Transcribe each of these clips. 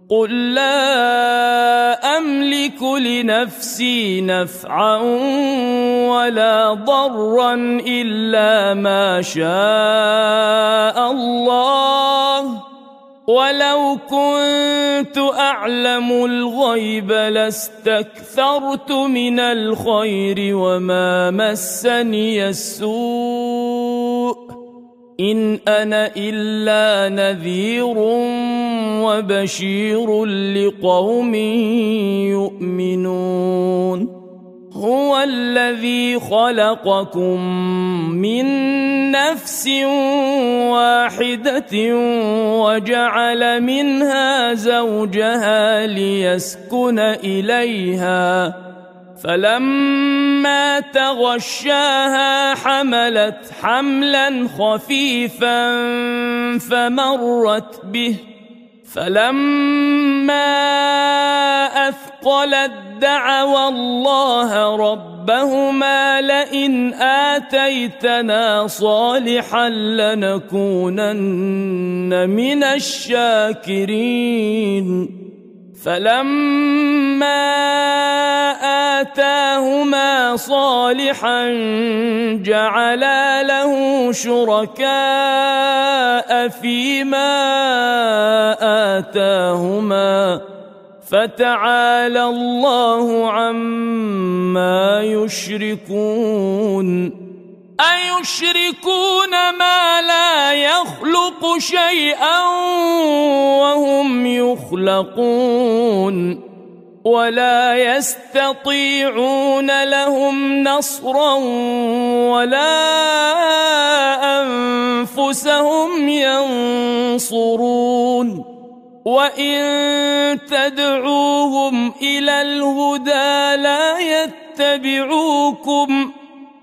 قل لا أملك لنفسي نفعا ولا ضرا إلا ما شاء الله، ولو كنت أعلم الغيب لاستكثرت من الخير وما مسني السوء، إن أنا إلا نذير وبشير لقوم يؤمنون. هو الذي خلقكم من نفس واحدة وجعل منها زوجها ليسكن إليها، فلما تغشاها حملت حملا خفيفا فمرت به، فلما أثقلت دعوا الله ربهما لئن آتيتنا صالحا لنكونن من الشاكرين. فلما آتاهما صالحا جعلا له شركاء فيما آتاهما، فتعالى الله عما يشركون. أيشركون ما لا يخلق شيئا وهم يخلقون، ولا يستطيعون لهم نصرا ولا أنفسهم ينصرون. وإن تدعوهم إلى الهدى لا يتبعوكم،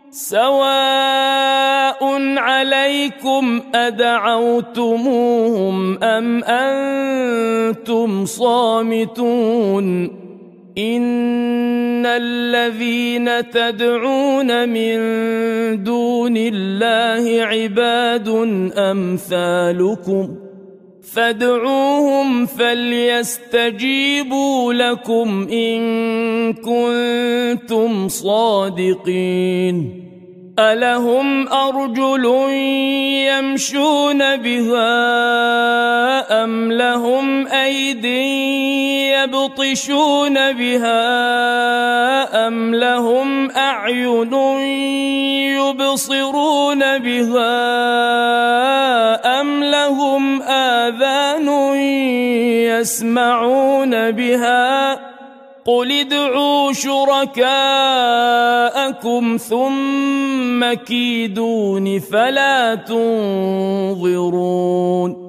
سواء عليكم أدعوتموهم أم أنتم صامتون. إن الذين تدعون من دون الله عباد أمثالكم، فادعوهم فليستجيبوا لكم إن كنتم صادقين. ألهم أرجل يمشون بها أم لهم أيد يبطشون بها أم لهم أعين يبصرون بها أم لهم آذان يسمعون بها؟ قل ادعوا شركاءكم ثم كيدون فلا تنظرون.